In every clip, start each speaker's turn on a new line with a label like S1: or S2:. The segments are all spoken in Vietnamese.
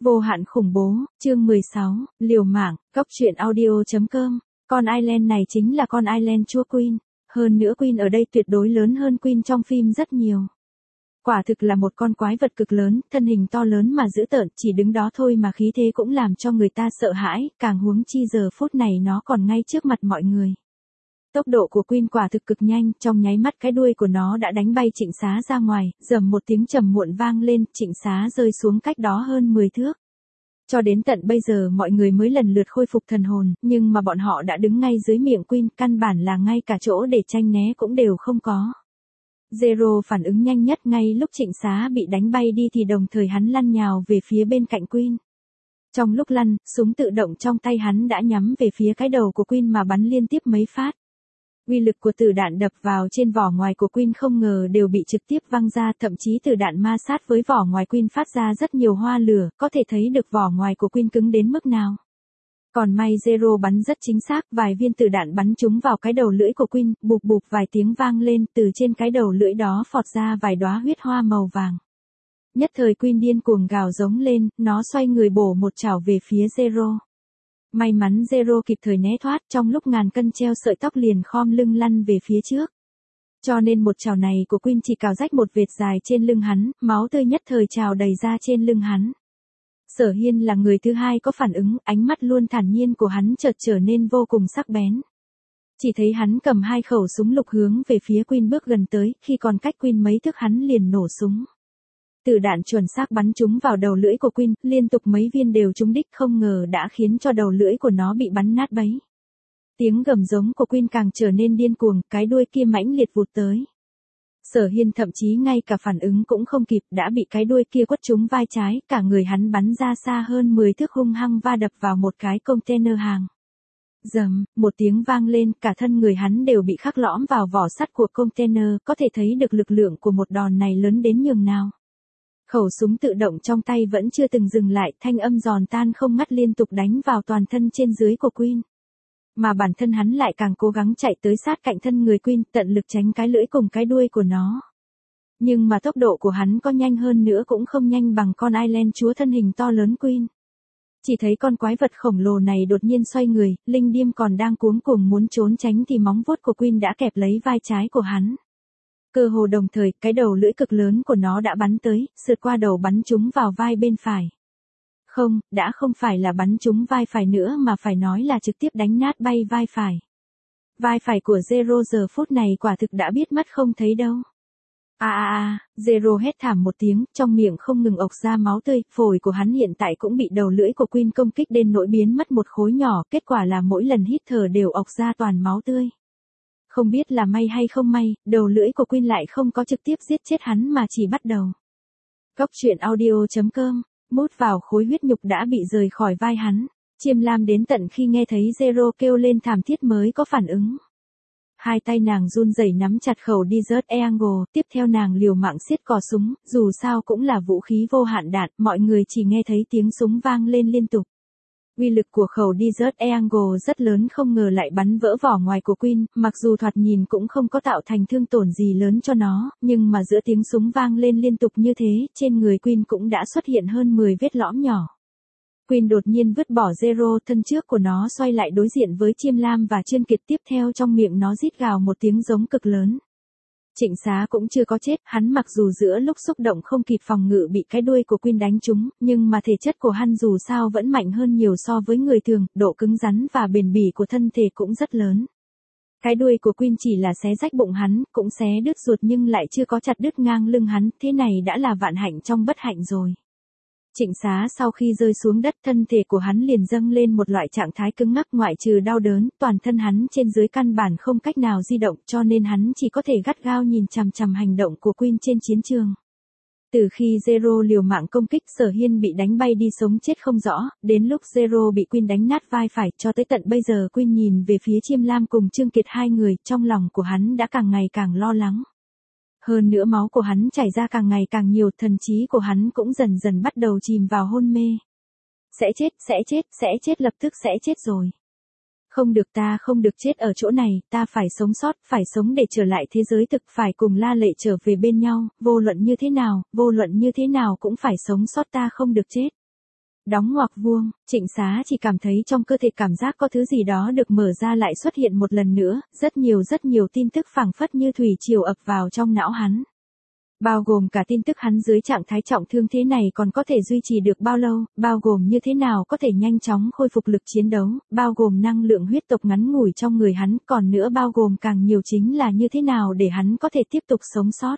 S1: Vô hạn khủng bố, chương 16, liều mạng, cóc truyện audio.com. Con Island này chính là con Island chúa Queen. Hơn nữa Queen ở đây tuyệt đối lớn hơn Queen trong phim rất nhiều. Quả thực là một con quái vật cực lớn, thân hình to lớn mà dữ tợn, chỉ đứng đó thôi mà khí thế cũng làm cho người ta sợ hãi, càng huống chi giờ phút này nó còn ngay trước mặt mọi người. Tốc độ của Queen quả thực cực nhanh, trong nháy mắt cái đuôi của nó đã đánh bay Trịnh Xá ra ngoài, rầm một tiếng trầm muộn vang lên, Trịnh Xá rơi xuống cách đó hơn 10 thước. Cho đến tận bây giờ mọi người mới lần lượt khôi phục thần hồn, nhưng mà bọn họ đã đứng ngay dưới miệng Queen, căn bản là ngay cả chỗ để tranh né cũng đều không có. Zero phản ứng nhanh nhất, ngay lúc Trịnh Xá bị đánh bay đi thì đồng thời hắn lăn nhào về phía bên cạnh Queen. Trong lúc lăn, súng tự động trong tay hắn đã nhắm về phía cái đầu của Queen mà bắn liên tiếp mấy phát. Uy lực của tử đạn đập vào trên vỏ ngoài của Queen không ngờ đều bị trực tiếp văng ra, thậm chí tử đạn ma sát với vỏ ngoài Queen phát ra rất nhiều hoa lửa, có thể thấy được vỏ ngoài của Queen cứng đến mức nào. Còn may Zero bắn rất chính xác, vài viên tử đạn bắn trúng vào cái đầu lưỡi của Queen, bụp bụp vài tiếng vang lên, từ trên cái đầu lưỡi đó phọt ra vài đóa huyết hoa màu vàng. Nhất thời Queen điên cuồng gào giống lên, nó xoay người bổ một chảo về phía Zero. May mắn Zero kịp thời né thoát, trong lúc ngàn cân treo sợi tóc liền khom lưng lăn về phía trước. Cho nên một chảo này của Queen chỉ cào rách một vệt dài trên lưng hắn, máu tươi nhất thời trào đầy ra trên lưng hắn. Sở Hiên là người thứ hai có phản ứng, ánh mắt luôn thản nhiên của hắn chợt trở nên vô cùng sắc bén. Chỉ thấy hắn cầm hai khẩu súng lục hướng về phía Queen bước gần tới, khi còn cách Queen mấy thước hắn liền nổ súng. Tử đạn chuẩn xác bắn trúng vào đầu lưỡi của Queen, liên tục mấy viên đều trúng đích, không ngờ đã khiến cho đầu lưỡi của nó bị bắn nát bấy. Tiếng gầm giống của Queen càng trở nên điên cuồng, cái đuôi kia mãnh liệt vụt tới. Sở Hiên thậm chí ngay cả phản ứng cũng không kịp, đã bị cái đuôi kia quất trúng vai trái, cả người hắn bắn ra xa hơn 10 thước hung hăng va đập vào một cái container hàng. Rầm, một tiếng vang lên, cả thân người hắn đều bị khắc lõm vào vỏ sắt của container, có thể thấy được lực lượng của một đòn này lớn đến nhường nào. Khẩu súng tự động trong tay vẫn chưa từng dừng lại, thanh âm giòn tan không ngắt liên tục đánh vào toàn thân trên dưới của Queen. Mà bản thân hắn lại càng cố gắng chạy tới sát cạnh thân người Queen, tận lực tránh cái lưỡi cùng cái đuôi của nó. Nhưng mà tốc độ của hắn có nhanh hơn nữa cũng không nhanh bằng con Island chúa thân hình to lớn Queen. Chỉ thấy con quái vật khổng lồ này đột nhiên xoay người, linh điềm còn đang cuống cuồng muốn trốn tránh thì móng vuốt của Queen đã kẹp lấy vai trái của hắn. Cơ hồ đồng thời, cái đầu lưỡi cực lớn của nó đã bắn tới, sượt qua đầu bắn trúng vào vai bên phải. Không, đã không phải là bắn trúng vai phải nữa mà phải nói là trực tiếp đánh nát bay vai phải. Vai phải của Zero giờ phút này quả thực đã biết mắt không thấy đâu. Zero hét thảm một tiếng, trong miệng không ngừng ộc ra máu tươi, phổi của hắn hiện tại cũng bị đầu lưỡi của Queen công kích đến nỗi biến mất một khối nhỏ, kết quả là mỗi lần hít thở đều ộc ra toàn máu tươi. Không biết là may hay không may, đầu lưỡi của Queen lại không có trực tiếp giết chết hắn mà chỉ bắt đầu. Cóc truyện audio.com, mút vào khối huyết nhục đã bị rời khỏi vai hắn. Chiêm Lam đến tận khi nghe thấy Zero kêu lên thảm thiết mới có phản ứng. Hai tay nàng run rẩy nắm chặt khẩu Desert Eagle, tiếp theo nàng liều mạng siết cò súng, dù sao cũng là vũ khí vô hạn đạn, mọi người chỉ nghe thấy tiếng súng vang lên liên tục. Uy lực của khẩu Desert Eagle rất lớn, không ngờ lại bắn vỡ vỏ ngoài của Queen, mặc dù thoạt nhìn cũng không có tạo thành thương tổn gì lớn cho nó, nhưng mà giữa tiếng súng vang lên liên tục như thế, trên người Queen cũng đã xuất hiện hơn 10 vết lõm nhỏ. Queen đột nhiên vứt bỏ Zero, thân trước của nó xoay lại đối diện với Chiêm Lam và Trương Kiệt, tiếp theo trong miệng nó rít gào một tiếng giống cực lớn. Trịnh Xá cũng chưa có chết, hắn mặc dù giữa lúc xúc động không kịp phòng ngự bị cái đuôi của Queen đánh trúng, nhưng mà thể chất của hắn dù sao vẫn mạnh hơn nhiều so với người thường, độ cứng rắn và bền bỉ của thân thể cũng rất lớn. Cái đuôi của Queen chỉ là xé rách bụng hắn, cũng xé đứt ruột nhưng lại chưa có chặt đứt ngang lưng hắn, thế này đã là vạn hạnh trong bất hạnh rồi. Trịnh Xá sau khi rơi xuống đất, thân thể của hắn liền dâng lên một loại trạng thái cứng ngắc, ngoại trừ đau đớn, toàn thân hắn trên dưới căn bản không cách nào di động, cho nên hắn chỉ có thể gắt gao nhìn chằm chằm hành động của Queen trên chiến trường. Từ khi Zero liều mạng công kích, Sở Hiên bị đánh bay đi sống chết không rõ, đến lúc Zero bị Queen đánh nát vai phải, cho tới tận bây giờ Queen nhìn về phía Chiêm Lam cùng Trương Kiệt, hai người, trong lòng của hắn đã càng ngày càng lo lắng. Hơn nữa máu của hắn chảy ra càng ngày càng nhiều, thần trí của hắn cũng dần dần bắt đầu chìm vào hôn mê. Sẽ chết, lập tức sẽ chết rồi. Không được, ta không được chết ở chỗ này, ta phải sống sót, phải sống để trở lại thế giới thực, phải cùng La Lệ trở về bên nhau, vô luận như thế nào cũng phải sống sót, ta không được chết. Đóng ngoặc vuông, Trịnh Xá chỉ cảm thấy trong cơ thể cảm giác có thứ gì đó được mở ra lại xuất hiện một lần nữa, rất nhiều tin tức phảng phất như thủy triều ập vào trong não hắn. Bao gồm cả tin tức hắn dưới trạng thái trọng thương thế này còn có thể duy trì được bao lâu, bao gồm như thế nào có thể nhanh chóng khôi phục lực chiến đấu, bao gồm năng lượng huyết tộc ngắn ngủi trong người hắn, còn nữa bao gồm càng nhiều chính là như thế nào để hắn có thể tiếp tục sống sót.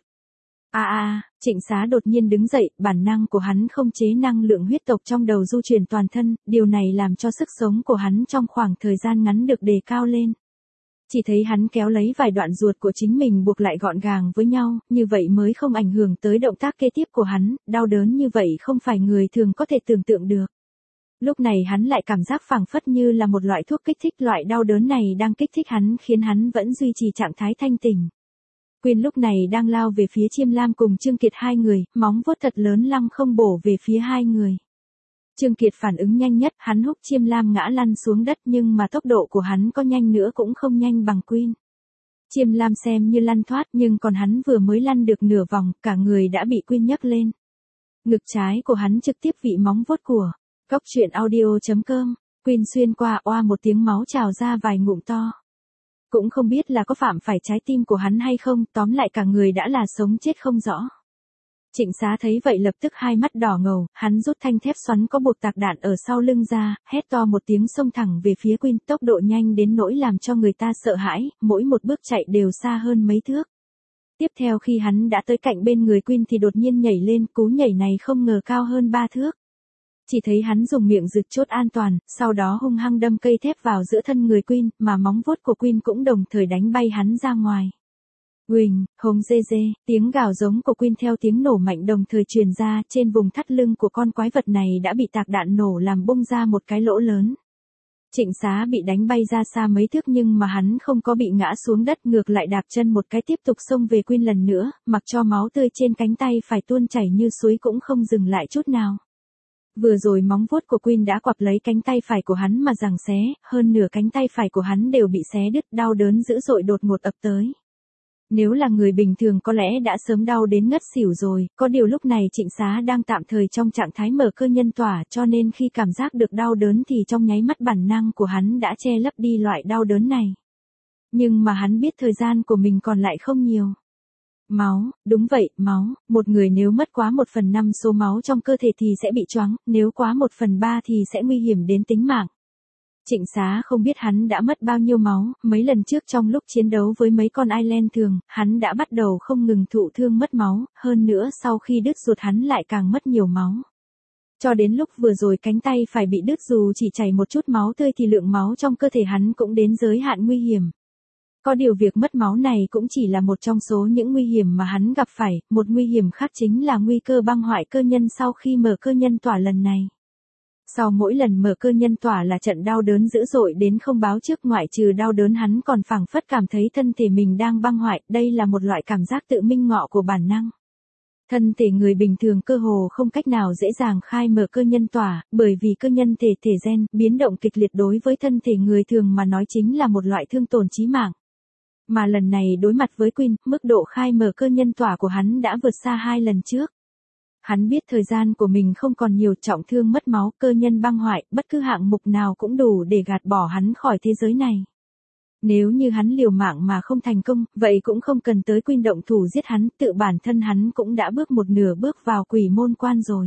S1: Trịnh Xá đột nhiên đứng dậy, bản năng của hắn không chế năng lượng huyết tộc trong đầu du chuyển toàn thân, điều này làm cho sức sống của hắn trong khoảng thời gian ngắn được đề cao lên. Chỉ thấy hắn kéo lấy vài đoạn ruột của chính mình buộc lại gọn gàng với nhau, như vậy mới không ảnh hưởng tới động tác kế tiếp của hắn, đau đớn như vậy không phải người thường có thể tưởng tượng được. Lúc này hắn lại cảm giác phảng phất như là một loại thuốc kích thích, loại đau đớn này đang kích thích hắn khiến hắn vẫn duy trì trạng thái thanh tỉnh. Quyên lúc này đang lao về phía Chiêm Lam cùng Trương Kiệt hai người, móng vuốt thật lớn lăng không bổ về phía hai người. Trương Kiệt phản ứng nhanh nhất, hắn húc Chiêm Lam ngã lăn xuống đất nhưng mà tốc độ của hắn có nhanh nữa cũng không nhanh bằng Quyên. Chiêm Lam xem như lăn thoát nhưng còn hắn vừa mới lăn được nửa vòng, cả người đã bị Quyên nhấc lên. Ngực trái của hắn trực tiếp bị móng vuốt của. Cóc truyện audio.com, Quyên xuyên qua oa một tiếng máu trào ra vài ngụm to. Cũng không biết là có phạm phải trái tim của hắn hay không, tóm lại cả người đã là sống chết không rõ. Trịnh Xá thấy vậy lập tức hai mắt đỏ ngầu, hắn rút thanh thép xoắn có buộc tạc đạn ở sau lưng ra, hét to một tiếng xông thẳng về phía Quyên, tốc độ nhanh đến nỗi làm cho người ta sợ hãi, mỗi một bước chạy đều xa hơn mấy thước. Tiếp theo khi hắn đã tới cạnh bên người Quyên thì đột nhiên nhảy lên, cú nhảy này không ngờ cao hơn 3 thước. Chỉ thấy hắn dùng miệng rực chốt an toàn, sau đó hung hăng đâm cây thép vào giữa thân người Quyên, mà móng vuốt của Quyên cũng đồng thời đánh bay hắn ra ngoài. Huỳnh, hống dê dê, tiếng gào giống của Quyên theo tiếng nổ mạnh đồng thời truyền ra, trên vùng thắt lưng của con quái vật này đã bị tạc đạn nổ làm bung ra một cái lỗ lớn. Trịnh Xá bị đánh bay ra xa mấy thước nhưng mà hắn không có bị ngã xuống đất, ngược lại đạp chân một cái tiếp tục xông về Quyên lần nữa, mặc cho máu tươi trên cánh tay phải tuôn chảy như suối cũng không dừng lại chút nào. Vừa rồi móng vuốt của Quyên đã quặp lấy cánh tay phải của hắn mà giằng xé, hơn nửa cánh tay phải của hắn đều bị xé đứt, đau đớn dữ dội đột ngột ập tới. Nếu là người bình thường có lẽ đã sớm đau đến ngất xỉu rồi, có điều lúc này Trịnh Xá đang tạm thời trong trạng thái mở cơ nhân tỏa, cho nên khi cảm giác được đau đớn thì trong nháy mắt bản năng của hắn đã che lấp đi loại đau đớn này. Nhưng mà hắn biết thời gian của mình còn lại không nhiều. Máu, đúng vậy, máu, một người nếu mất quá 1/5 số máu trong cơ thể thì sẽ bị choáng, nếu quá 1/3 thì sẽ nguy hiểm đến tính mạng. Trịnh Xá không biết hắn đã mất bao nhiêu máu, mấy lần trước trong lúc chiến đấu với mấy con Island thường, hắn đã bắt đầu không ngừng thụ thương mất máu, hơn nữa sau khi đứt ruột hắn lại càng mất nhiều máu. Cho đến lúc vừa rồi cánh tay phải bị đứt dù chỉ chảy một chút máu tươi thì lượng máu trong cơ thể hắn cũng đến giới hạn nguy hiểm. Có điều việc mất máu này cũng chỉ là một trong số những nguy hiểm mà hắn gặp phải, một nguy hiểm khác chính là nguy cơ băng hoại cơ nhân sau khi mở cơ nhân tỏa lần này. Sau mỗi lần mở cơ nhân tỏa là trận đau đớn dữ dội đến không báo trước, ngoại trừ đau đớn hắn còn phảng phất cảm thấy thân thể mình đang băng hoại, đây là một loại cảm giác tự minh ngọ của bản năng. Thân thể người bình thường cơ hồ không cách nào dễ dàng khai mở cơ nhân tỏa, bởi vì cơ nhân thể gen, biến động kịch liệt đối với thân thể người thường mà nói chính là một loại thương tổn chí mạng. Mà lần này đối mặt với Quyên, mức độ khai mở cơ nhân tỏa của hắn đã vượt xa 2 lần trước. Hắn biết thời gian của mình không còn nhiều, trọng thương mất máu, cơ nhân băng hoại, bất cứ hạng mục nào cũng đủ để gạt bỏ hắn khỏi thế giới này. Nếu như hắn liều mạng mà không thành công, vậy cũng không cần tới Quyên động thủ giết hắn, tự bản thân hắn cũng đã bước một nửa bước vào quỷ môn quan rồi.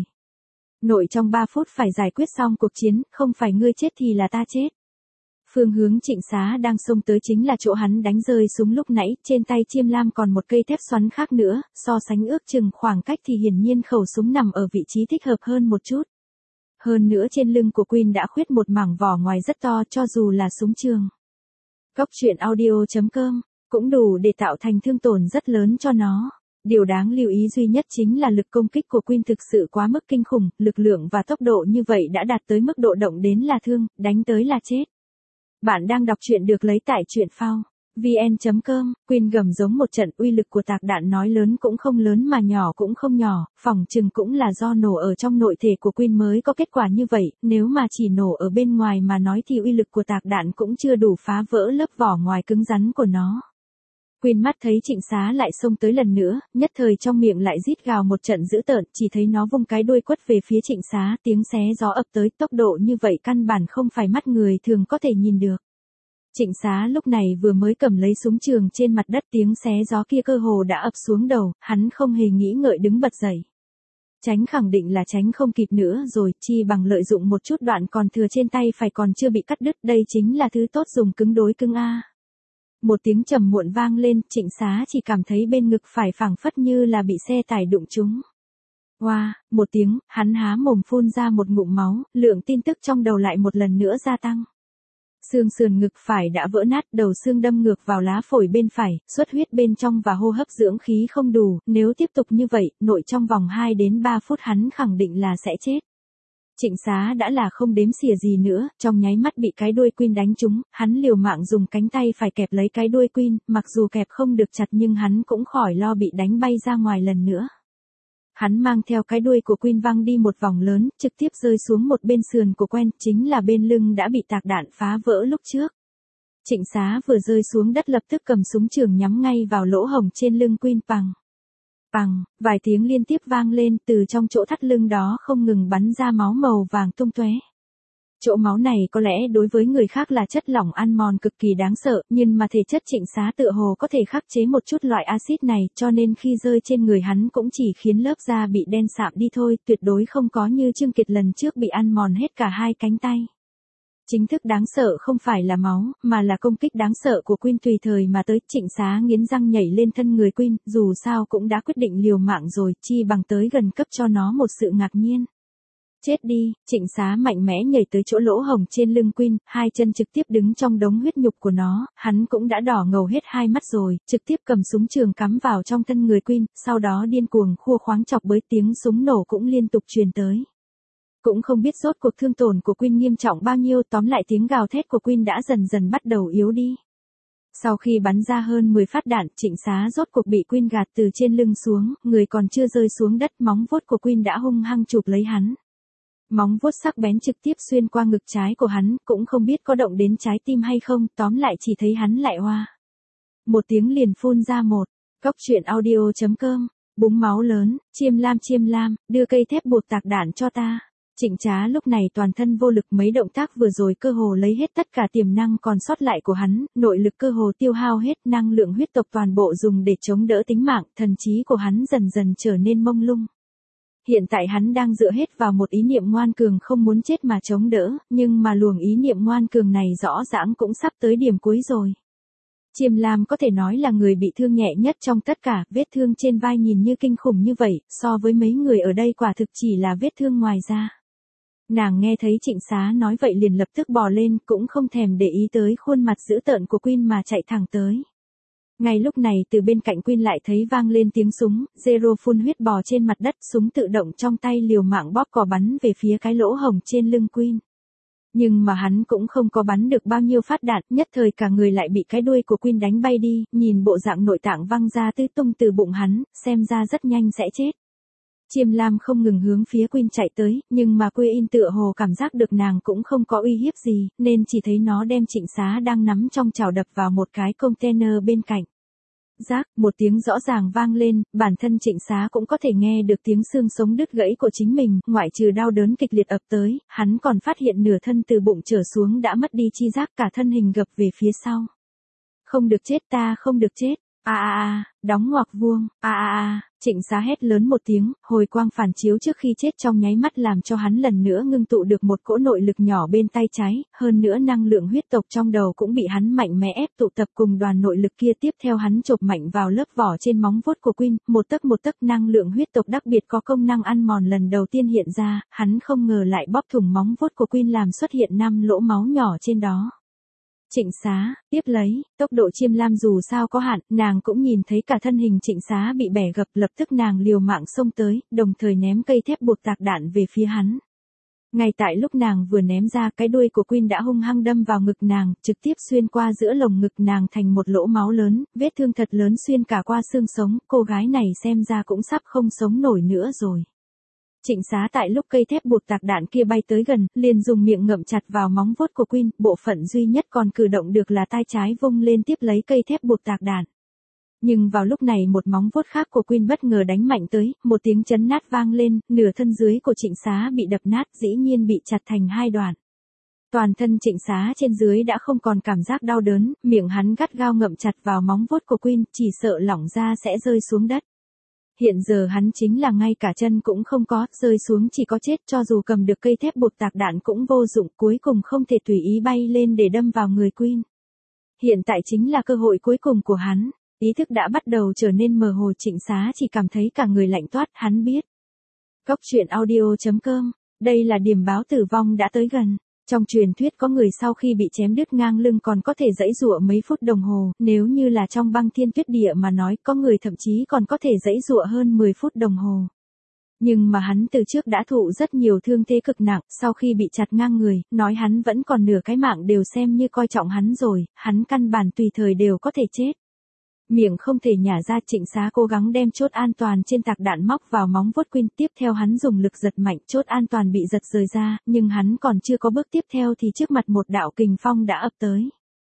S1: Nội trong 3 phút phải giải quyết xong cuộc chiến, không phải ngươi chết thì là ta chết. Phương hướng Trịnh Xá đang xông tới chính là chỗ hắn đánh rơi súng lúc nãy, trên tay Chiêm Lam còn một cây thép xoắn khác nữa, so sánh ước chừng khoảng cách thì hiển nhiên khẩu súng nằm ở vị trí thích hợp hơn một chút. Hơn nữa trên lưng của Quyên đã khuyết một mảng vỏ ngoài rất to, cho dù là súng trường. Cóc truyện audio.com, cũng đủ để tạo thành thương tổn rất lớn cho nó. Điều đáng lưu ý duy nhất chính là lực công kích của Quyên thực sự quá mức kinh khủng, lực lượng và tốc độ như vậy đã đạt tới mức độ động đến là thương, đánh tới là chết. Bạn đang đọc truyện được lấy tại truyện phao vn.com. Quyên gầm giống một trận, uy lực của tạc đạn nói lớn cũng không lớn mà nhỏ cũng không nhỏ, phỏng chừng cũng là do nổ ở trong nội thể của Quyên mới có kết quả như vậy, nếu mà chỉ nổ ở bên ngoài mà nói thì uy lực của tạc đạn cũng chưa đủ phá vỡ lớp vỏ ngoài cứng rắn của nó. Queen mắt thấy Trịnh Xá lại xông tới lần nữa, nhất thời trong miệng lại rít gào một trận dữ tợn, chỉ thấy nó vung cái đuôi quất về phía Trịnh Xá, tiếng xé gió ập tới, tốc độ như vậy căn bản không phải mắt người thường có thể nhìn được. Trịnh Xá lúc này vừa mới cầm lấy súng trường trên mặt đất, tiếng xé gió kia cơ hồ đã ập xuống đầu, hắn không hề nghĩ ngợi đứng bật dậy. Tránh khẳng định là tránh không kịp nữa rồi, chi bằng lợi dụng một chút đoạn còn thừa trên tay phải còn chưa bị cắt đứt, đây chính là thứ tốt dùng cứng đối cứng a. Một tiếng trầm muộn vang lên, Trịnh Xá chỉ cảm thấy bên ngực phải phảng phất như là bị xe tải đụng trúng. Oa, một tiếng, hắn há mồm phun ra một ngụm máu, lượng tin tức trong đầu lại một lần nữa gia tăng. Xương sườn ngực phải đã vỡ nát, đầu xương đâm ngược vào lá phổi bên phải, xuất huyết bên trong và hô hấp dưỡng khí không đủ, nếu tiếp tục như vậy, nội trong vòng 2 đến 3 phút hắn khẳng định là sẽ chết. Trịnh Xá đã là không đếm xỉa gì nữa, trong nháy mắt bị cái đuôi Queen đánh trúng, hắn liều mạng dùng cánh tay phải kẹp lấy cái đuôi Queen, mặc dù kẹp không được chặt nhưng hắn cũng khỏi lo bị đánh bay ra ngoài lần nữa. Hắn mang theo cái đuôi của Queen văng đi một vòng lớn, trực tiếp rơi xuống một bên sườn của Quen, chính là bên lưng đã bị tạc đạn phá vỡ lúc trước. Trịnh Xá vừa rơi xuống đất lập tức cầm súng trường nhắm ngay vào lỗ hổng trên lưng Queen, pằng. Pằng, vài tiếng liên tiếp vang lên, từ trong chỗ thắt lưng đó không ngừng bắn ra máu màu vàng tung tóe. Chỗ máu này có lẽ đối với người khác là chất lỏng ăn mòn cực kỳ đáng sợ, nhưng mà thể chất Trịnh Xá tựa hồ có thể khắc chế một chút loại axit này, cho nên khi rơi trên người hắn cũng chỉ khiến lớp da bị đen sạm đi thôi, tuyệt đối không có như Trương Kiệt lần trước bị ăn mòn hết cả hai cánh tay. Chính thức đáng sợ không phải là máu, mà là công kích đáng sợ của Queen tùy thời mà tới. Trịnh Xá nghiến răng nhảy lên thân người Queen, dù sao cũng đã quyết định liều mạng rồi, chi bằng tới gần cấp cho nó một sự ngạc nhiên. Chết đi, Trịnh Xá mạnh mẽ nhảy tới chỗ lỗ hổng trên lưng Queen, hai chân trực tiếp đứng trong đống huyết nhục của nó, hắn cũng đã đỏ ngầu hết hai mắt rồi, trực tiếp cầm súng trường cắm vào trong thân người Queen, sau đó điên cuồng khua khoáng chọc bới, tiếng súng nổ cũng liên tục truyền tới. Cũng không biết rốt cuộc thương tổn của Queen nghiêm trọng bao nhiêu, tóm lại tiếng gào thét của Queen đã dần dần bắt đầu yếu đi. Sau khi bắn ra hơn 10 phát đạn, Trịnh Xá rốt cuộc bị Queen gạt từ trên lưng xuống, người còn chưa rơi xuống đất, móng vuốt của Queen đã hung hăng chụp lấy hắn. Móng vuốt sắc bén trực tiếp xuyên qua ngực trái của hắn, cũng không biết có động đến trái tim hay không, tóm lại chỉ thấy hắn lại hoa. Một tiếng liền phun ra một. Cóc truyện audio.com, búng máu lớn, chiêm lam, đưa cây thép buộc tạc đạn cho ta. Trịnh Trá lúc này toàn thân vô lực, mấy động tác vừa rồi cơ hồ lấy hết tất cả tiềm năng còn sót lại của hắn, nội lực cơ hồ tiêu hao hết, năng lượng huyết tộc toàn bộ dùng để chống đỡ tính mạng, thần trí của hắn dần dần trở nên mông lung. Hiện tại hắn đang dựa hết vào một ý niệm ngoan cường không muốn chết mà chống đỡ, nhưng mà luồng ý niệm ngoan cường này rõ ràng cũng sắp tới điểm cuối rồi. Chiêm Lam có thể nói là người bị thương nhẹ nhất trong tất cả, vết thương trên vai nhìn như kinh khủng như vậy, so với mấy người ở đây quả thực chỉ là vết thương ngoài da. Nàng nghe thấy Trịnh Xá nói vậy liền lập tức bò lên, cũng không thèm để ý tới khuôn mặt dữ tợn của Queen mà chạy thẳng tới. Ngay lúc này từ bên cạnh Queen lại thấy vang lên tiếng súng, Zero phun huyết bò trên mặt đất, súng tự động trong tay liều mạng bóp cò bắn về phía cái lỗ hổng trên lưng Queen. Nhưng mà hắn cũng không có bắn được bao nhiêu phát đạn, nhất thời cả người lại bị cái đuôi của Queen đánh bay đi, nhìn bộ dạng nội tạng văng ra tứ tung từ bụng hắn, xem ra rất nhanh sẽ chết. Chiêm Lam không ngừng hướng phía Queen chạy tới, nhưng mà Queen tựa hồ cảm giác được nàng cũng không có uy hiếp gì, nên chỉ thấy nó đem Trịnh Xá đang nắm trong chảo đập vào một cái container bên cạnh. Rác, một tiếng rõ ràng vang lên, bản thân Trịnh Xá cũng có thể nghe được tiếng xương sống đứt gãy của chính mình, ngoại trừ đau đớn kịch liệt ập tới, hắn còn phát hiện nửa thân từ bụng trở xuống đã mất đi chi giác, cả thân hình gập về phía sau. Không được chết, ta không được chết. Đóng ngoặc vuông. Trịnh Xá hét lớn một tiếng, hồi quang phản chiếu trước khi chết trong nháy mắt làm cho hắn lần nữa ngưng tụ được một cỗ nội lực nhỏ bên tay trái, hơn nữa năng lượng huyết tộc trong đầu cũng bị hắn mạnh mẽ ép tụ tập cùng đoàn nội lực kia, tiếp theo hắn chộp mạnh vào lớp vỏ trên móng vuốt của Queen, một tấc năng lượng huyết tộc đặc biệt có công năng ăn mòn lần đầu tiên hiện ra, hắn không ngờ lại bóp thủng móng vuốt của Queen làm xuất hiện 5 lỗ máu nhỏ trên đó. Trịnh Xá, tiếp lấy, tốc độ Chiêm Lam dù sao có hạn, nàng cũng nhìn thấy cả thân hình Trịnh Xá bị bẻ gập, lập tức nàng liều mạng xông tới, đồng thời ném cây thép buộc tạc đạn về phía hắn. Ngay tại lúc nàng vừa ném ra, cái đuôi của Queen đã hung hăng đâm vào ngực nàng, trực tiếp xuyên qua giữa lồng ngực nàng thành một lỗ máu lớn, vết thương thật lớn xuyên cả qua xương sống, cô gái này xem ra cũng sắp không sống nổi nữa rồi. Trịnh Xá tại lúc cây thép buộc tạc đạn kia bay tới gần, liền dùng miệng ngậm chặt vào móng vuốt của Queen, bộ phận duy nhất còn cử động được là tay trái vung lên tiếp lấy cây thép buộc tạc đạn. Nhưng vào lúc này một móng vuốt khác của Queen bất ngờ đánh mạnh tới, một tiếng chấn nát vang lên, nửa thân dưới của Trịnh Xá bị đập nát, dĩ nhiên bị chặt thành hai đoạn. Toàn thân Trịnh Xá trên dưới đã không còn cảm giác đau đớn, miệng hắn gắt gao ngậm chặt vào móng vuốt của Queen, chỉ sợ lỏng ra sẽ rơi xuống đất. Hiện giờ hắn chính là ngay cả chân cũng không có, rơi xuống chỉ có chết, cho dù cầm được cây thép buộc tạc đạn cũng vô dụng, cuối cùng không thể tùy ý bay lên để đâm vào người Queen. Hiện tại chính là cơ hội cuối cùng của hắn. Ý thức đã bắt đầu trở nên mơ hồ, Trịnh Xá chỉ cảm thấy cả người lạnh toát, hắn biết. Góc truyện audio.com, đây là điểm báo tử vong đã tới gần. Trong truyền thuyết có người sau khi bị chém đứt ngang lưng còn có thể giãy giụa mấy phút đồng hồ, nếu như là trong băng thiên tuyết địa mà nói, có người thậm chí còn có thể giãy giụa hơn 10 phút đồng hồ. Nhưng mà hắn từ trước đã thụ rất nhiều thương thế cực nặng, sau khi bị chặt ngang người, nói hắn vẫn còn nửa cái mạng đều xem như coi trọng hắn rồi, hắn căn bản tùy thời đều có thể chết. Miệng không thể nhả ra, Trịnh Xá cố gắng đem chốt an toàn trên tạc đạn móc vào móng vuốt Queen, tiếp theo hắn dùng lực giật mạnh, chốt an toàn bị giật rời ra, nhưng hắn còn chưa có bước tiếp theo thì trước mặt một đạo kình phong đã ập tới.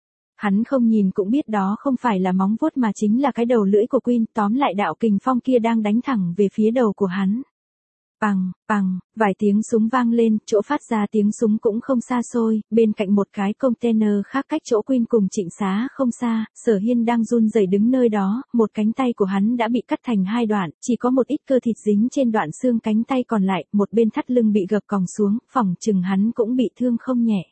S1: Hắn không nhìn cũng biết đó không phải là móng vuốt mà chính là cái đầu lưỡi của Queen, tóm lại đạo kình phong kia đang đánh thẳng về phía đầu của hắn. Pằng, pằng, vài tiếng súng vang lên, chỗ phát ra tiếng súng cũng không xa xôi, bên cạnh một cái container khác cách chỗ Queen cùng Trịnh Xá không xa, Sở Hiên đang run rẩy đứng nơi đó, một cánh tay của hắn đã bị cắt thành hai đoạn, chỉ có một ít cơ thịt dính trên đoạn xương cánh tay còn lại, một bên thắt lưng bị gập còng xuống, phỏng chừng hắn cũng bị thương không nhẹ.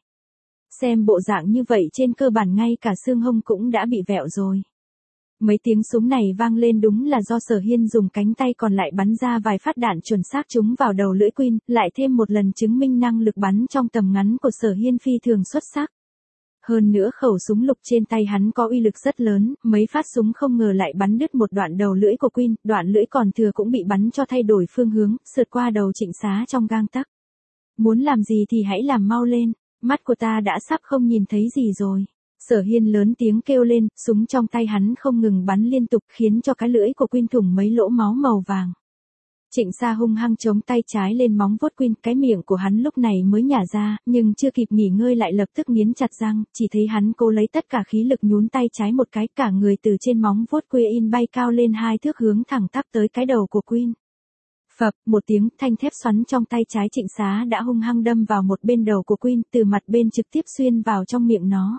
S1: Xem bộ dạng như vậy trên cơ bản ngay cả xương hông cũng đã bị vẹo rồi. Mấy tiếng súng này vang lên đúng là do Sở Hiên dùng cánh tay còn lại bắn ra vài phát đạn chuẩn xác trúng vào đầu lưỡi Queen, lại thêm một lần chứng minh năng lực bắn trong tầm ngắn của Sở Hiên phi thường xuất sắc. Hơn nữa khẩu súng lục trên tay hắn có uy lực rất lớn, mấy phát súng không ngờ lại bắn đứt một đoạn đầu lưỡi của Queen, đoạn lưỡi còn thừa cũng bị bắn cho thay đổi phương hướng, sượt qua đầu Trịnh Xá trong gang tấc. Muốn làm gì thì hãy làm mau lên, mắt của ta đã sắp không nhìn thấy gì rồi. Sở Hiên lớn tiếng kêu lên, súng trong tay hắn không ngừng bắn liên tục khiến cho cái lưỡi của Queen thủng mấy lỗ máu màu vàng. Trịnh Xá hung hăng chống tay trái lên móng vuốt Queen, cái miệng của hắn lúc này mới nhả ra, nhưng chưa kịp nghỉ ngơi lại lập tức nghiến chặt răng, chỉ thấy hắn cố lấy tất cả khí lực nhún tay trái một cái, cả người từ trên móng vuốt Queen bay cao lên 2 thước hướng thẳng tắp tới cái đầu của Queen. Phập, một tiếng, thanh thép xoắn trong tay trái Trịnh Xá đã hung hăng đâm vào một bên đầu của Queen, từ mặt bên trực tiếp xuyên vào trong miệng nó.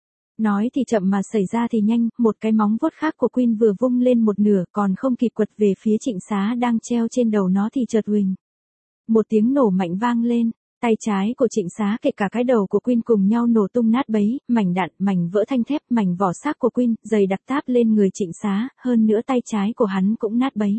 S1: Nói thì chậm mà xảy ra thì nhanh, một cái móng vuốt khác của Queen vừa vung lên một nửa, còn không kịp quật về phía Trịnh Xá đang treo trên đầu nó thì chợt huỳnh. Một tiếng nổ mạnh vang lên, tay trái của Trịnh Xá kể cả cái đầu của Queen cùng nhau nổ tung nát bấy, mảnh đạn, mảnh vỡ thanh thép, mảnh vỏ xác của Queen, dày đặc táp lên người Trịnh Xá, hơn nữa tay trái của hắn cũng nát bấy.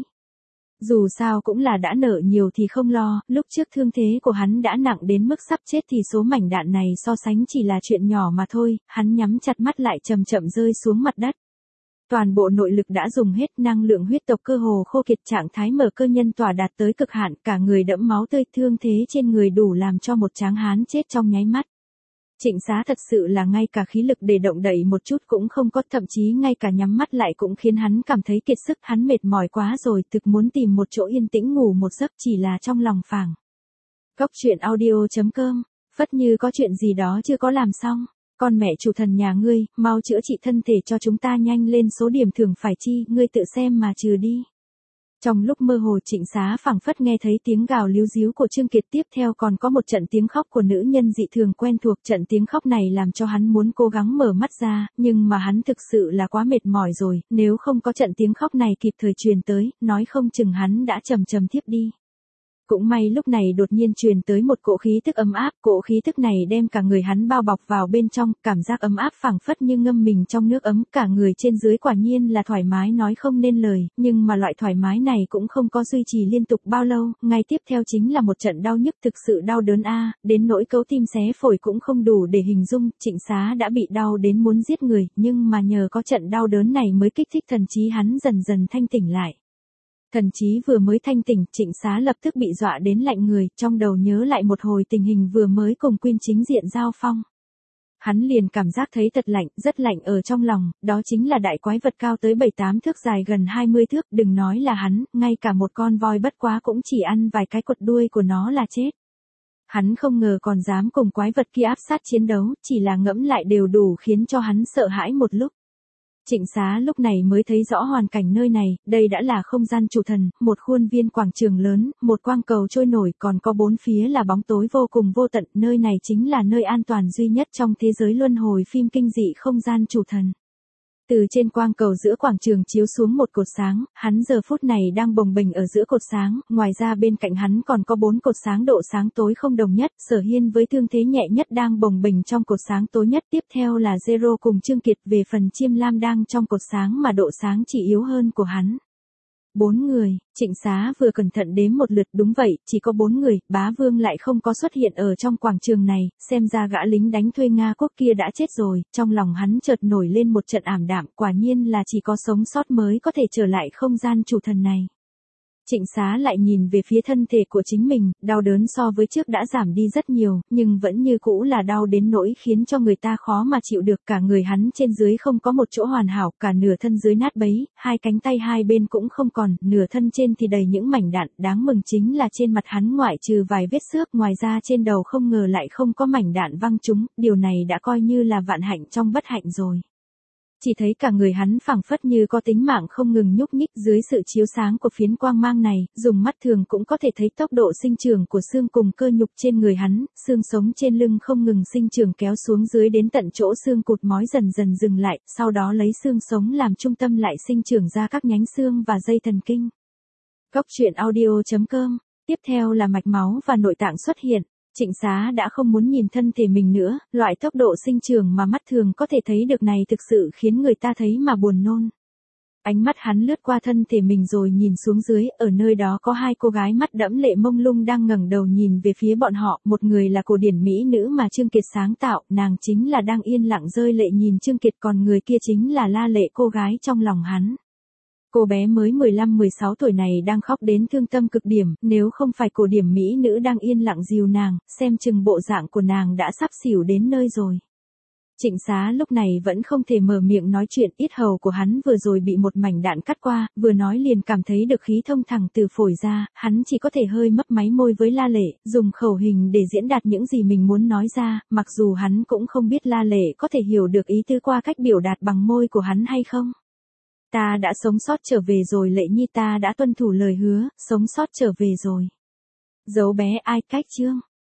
S1: Dù sao cũng là đã nợ nhiều thì không lo, lúc trước thương thế của hắn đã nặng đến mức sắp chết thì số mảnh đạn này so sánh chỉ là chuyện nhỏ mà thôi, hắn nhắm chặt mắt lại chậm chậm rơi xuống mặt đất. Toàn bộ nội lực đã dùng hết, năng lượng huyết tộc cơ hồ khô kiệt, trạng thái mở cơ nhân tỏa đạt tới cực hạn, cả người đẫm máu tươi, thương thế trên người đủ làm cho một tráng hán chết trong nháy mắt. Trịnh Xá thật sự là ngay cả khí lực để động đậy một chút cũng không có, thậm chí ngay cả nhắm mắt lại cũng khiến hắn cảm thấy kiệt sức, hắn mệt mỏi quá rồi, thực muốn tìm một chỗ yên tĩnh ngủ một giấc, chỉ là trong lòng phảng. Góc truyện audio.com, phất như có chuyện gì đó chưa có làm xong. Con mẹ chủ thần nhà ngươi, mau chữa trị thân thể cho chúng ta nhanh lên, số điểm thưởng phải chi, ngươi tự xem mà trừ đi. Trong lúc mơ hồ Trịnh Xá phảng phất nghe thấy tiếng gào líu ríu của Trương Kiệt, tiếp theo còn có một trận tiếng khóc của nữ nhân dị thường quen thuộc, trận tiếng khóc này làm cho hắn muốn cố gắng mở mắt ra, nhưng mà hắn thực sự là quá mệt mỏi rồi, nếu không có trận tiếng khóc này kịp thời truyền tới, nói không chừng hắn đã trầm trầm thiếp đi. Cũng may lúc này đột nhiên truyền tới một cỗ khí tức ấm áp, cỗ khí tức này đem cả người hắn bao bọc vào bên trong, cảm giác ấm áp phảng phất như ngâm mình trong nước ấm, cả người trên dưới quả nhiên là thoải mái nói không nên lời, nhưng mà loại thoải mái này cũng không có duy trì liên tục bao lâu, ngay tiếp theo chính là một trận đau nhức thực sự đau đớn đến nỗi cấu tim xé phổi cũng không đủ để hình dung, Trịnh Xá đã bị đau đến muốn giết người, nhưng mà nhờ có trận đau đớn này mới kích thích thần trí hắn dần dần thanh tỉnh lại. Thần trí vừa mới thanh tỉnh, Trịnh Xá lập tức bị dọa đến lạnh người, trong đầu nhớ lại một hồi tình hình vừa mới cùng Queen chính diện giao phong. Hắn liền cảm giác thấy thật lạnh, rất lạnh ở trong lòng, đó chính là đại quái vật cao tới 7-8 thước, dài gần 20 thước, đừng nói là hắn, ngay cả một con voi bất quá cũng chỉ ăn vài cái cột đuôi của nó là chết. Hắn không ngờ còn dám cùng quái vật kia áp sát chiến đấu, chỉ là ngẫm lại đều đủ khiến cho hắn sợ hãi một lúc. Trịnh Xá lúc này mới thấy rõ hoàn cảnh nơi này, đây đã là không gian chủ thần, một khuôn viên quảng trường lớn, một quang cầu trôi nổi còn có bốn phía là bóng tối vô cùng vô tận, nơi này chính là nơi an toàn duy nhất trong thế giới luân hồi phim kinh dị không gian chủ thần. Từ trên quang cầu giữa quảng trường chiếu xuống một cột sáng, hắn giờ phút này đang bồng bềnh ở giữa cột sáng, ngoài ra bên cạnh hắn còn có 4 cột sáng độ sáng tối không đồng nhất, Sở Hiên với thương thế nhẹ nhất đang bồng bềnh trong cột sáng tối nhất, tiếp theo là Zero cùng Trương Kiệt, về phần Chiêm Lam đang trong cột sáng mà độ sáng chỉ yếu hơn của hắn. 4 người, Trịnh Xá vừa cẩn thận đếm một lượt, đúng vậy, chỉ có 4 người, Bá Vương lại không có xuất hiện ở trong quảng trường này, xem ra gã lính đánh thuê Nga Quốc kia đã chết rồi, trong lòng hắn chợt nổi lên một trận ảm đạm, quả nhiên là chỉ có sống sót mới có thể trở lại không gian chủ thần này. Trịnh Xá lại nhìn về phía thân thể của chính mình, đau đớn so với trước đã giảm đi rất nhiều, nhưng vẫn như cũ là đau đến nỗi khiến cho người ta khó mà chịu được, cả người hắn trên dưới không có một chỗ hoàn hảo, cả nửa thân dưới nát bấy, hai cánh tay hai bên cũng không còn, nửa thân trên thì đầy những mảnh đạn, đáng mừng chính là trên mặt hắn ngoại trừ vài vết xước, ngoài ra trên đầu không ngờ lại không có mảnh đạn văng trúng, điều này đã coi như là vạn hạnh trong bất hạnh rồi. Chỉ thấy cả người hắn phảng phất như có tính mạng không ngừng nhúc nhích dưới sự chiếu sáng của phiến quang mang này, dùng mắt thường cũng có thể thấy tốc độ sinh trưởng của xương cùng cơ nhục trên người hắn, xương sống trên lưng không ngừng sinh trưởng kéo xuống dưới đến tận chỗ xương cụt mói dần dần dừng lại, sau đó lấy xương sống làm trung tâm lại sinh trưởng ra các nhánh xương và dây thần kinh. Cốc truyện audio.com. Tiếp theo là mạch máu và nội tạng xuất hiện. Trịnh Xá đã không muốn nhìn thân thể mình nữa, loại tốc độ sinh trưởng mà mắt thường có thể thấy được này thực sự khiến người ta thấy mà buồn nôn. Ánh mắt hắn lướt qua thân thể mình rồi nhìn xuống dưới, ở nơi đó có hai cô gái mắt đẫm lệ mông lung đang ngẩng đầu nhìn về phía bọn họ, một người là cổ điển mỹ nữ mà Trương Kiệt sáng tạo, nàng chính là đang yên lặng rơi lệ nhìn Trương Kiệt, còn người kia chính là La Lệ, cô gái trong lòng hắn. Cô bé mới 15-16 tuổi này đang khóc đến thương tâm cực điểm, nếu không phải cổ điển mỹ nữ đang yên lặng dìu nàng, xem chừng bộ dạng của nàng đã sắp xỉu đến nơi rồi. Trịnh Xá lúc này vẫn không thể mở miệng nói chuyện, yết hầu của hắn vừa rồi bị một mảnh đạn cắt qua, vừa nói liền cảm thấy được khí thông thẳng từ phổi ra, hắn chỉ có thể hơi mấp máy môi với La Lệ, dùng khẩu hình để diễn đạt những gì mình muốn nói ra, mặc dù hắn cũng không biết La Lệ có thể hiểu được ý tứ qua cách biểu đạt bằng môi của hắn hay không. Ta đã sống sót trở về rồi Lệ Nhi, ta đã tuân thủ lời hứa, sống sót trở về rồi. Dấu bé ai cách chương.